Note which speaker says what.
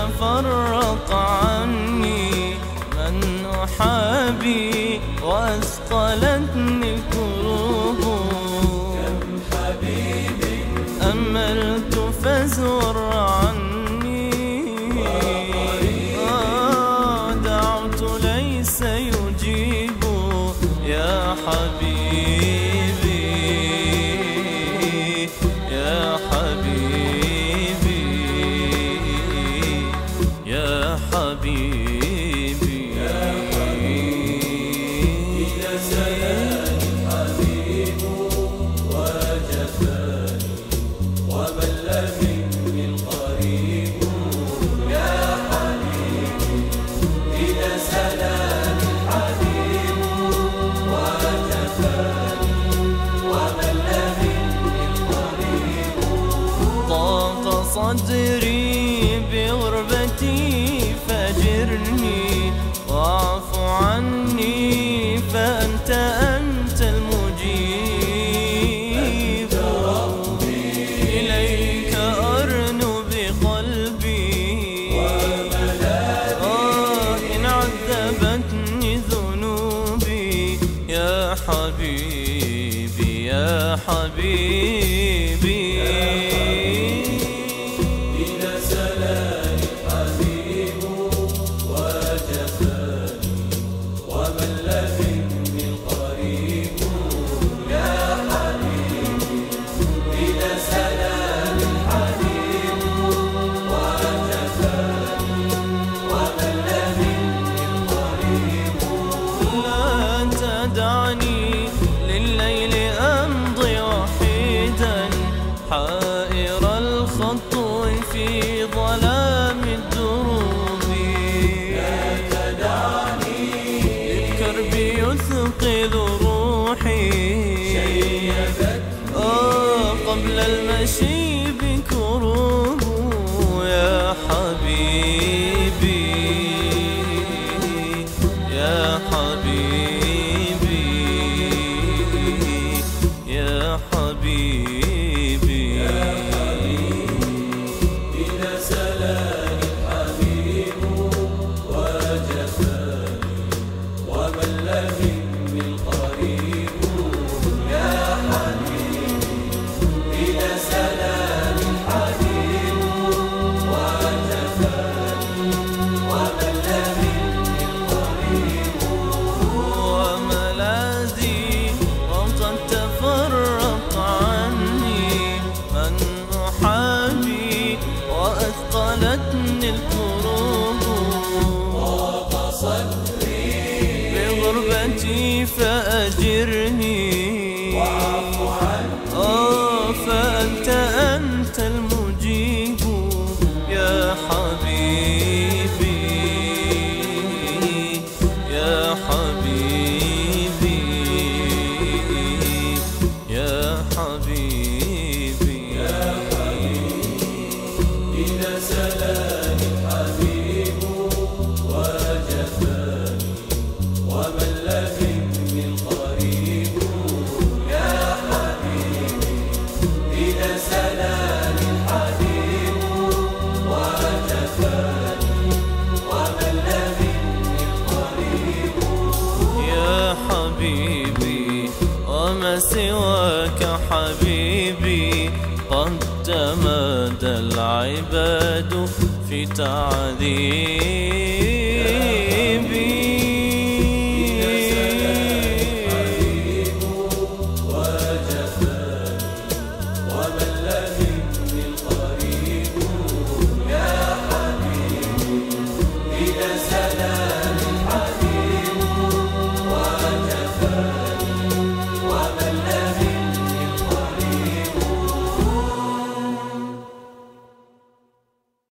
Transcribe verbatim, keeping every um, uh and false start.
Speaker 1: تفرق عني من أحابي وأثقلتني الكروب.
Speaker 2: كم حبيب
Speaker 1: أملت فزور عني آه دعوت ليس يجيب يا حبيبي يا حبيبي يا حبيبي
Speaker 2: يا حبيبي إلى سلام حبيب وجفاني وبل مني القريب. يا حبيبي إلى سلام حبيب وجفاني وبل مني القريب.
Speaker 1: ضاق صدري بغربتي فاجرني واعف عني فأنت أنت المجيب. إليك أرنو بقلبي آه إن عذبتني ذنوبي. يا حبيبي يا حبيبي
Speaker 2: إلى سلام حبيب وجفاني ومن مني القريب. يا حبيبي إلى سلام حبيب وجفاني ومن مني القريب.
Speaker 1: لا تدعني لليل أمضي وحيدا حائر الخطو في ظلام الدروب.
Speaker 2: لا تدعني
Speaker 1: الكرب يثقل روحي
Speaker 2: شيبتني
Speaker 1: آه قبل المشي بكروب. يا حبيبي يا حبيبي يا حبيبي
Speaker 2: إلى سلام حبيب وجفاني ومن مني القريب. يا حبيبي إلى سلام حبيب وجفاني ومن مني القريب.
Speaker 1: وملاذي وقد تفرق عني من أحابي وأثقلتني الكروب.
Speaker 2: ضاق صدري
Speaker 1: بغربتي فأجرني
Speaker 2: واعف عني
Speaker 1: آه فأنت أنت المجيب. يا حبيبي يا حبيبي يا حبيبي
Speaker 2: يا حبيبي إلى سلام حبيب وجفاني ومن مني القريب. يا حبيبي إلى سلام حبيب وجفاني ومن مني القريب.
Speaker 1: يا حبيبي وما سواك حبيبي قد تمادى العباد في تعذيب.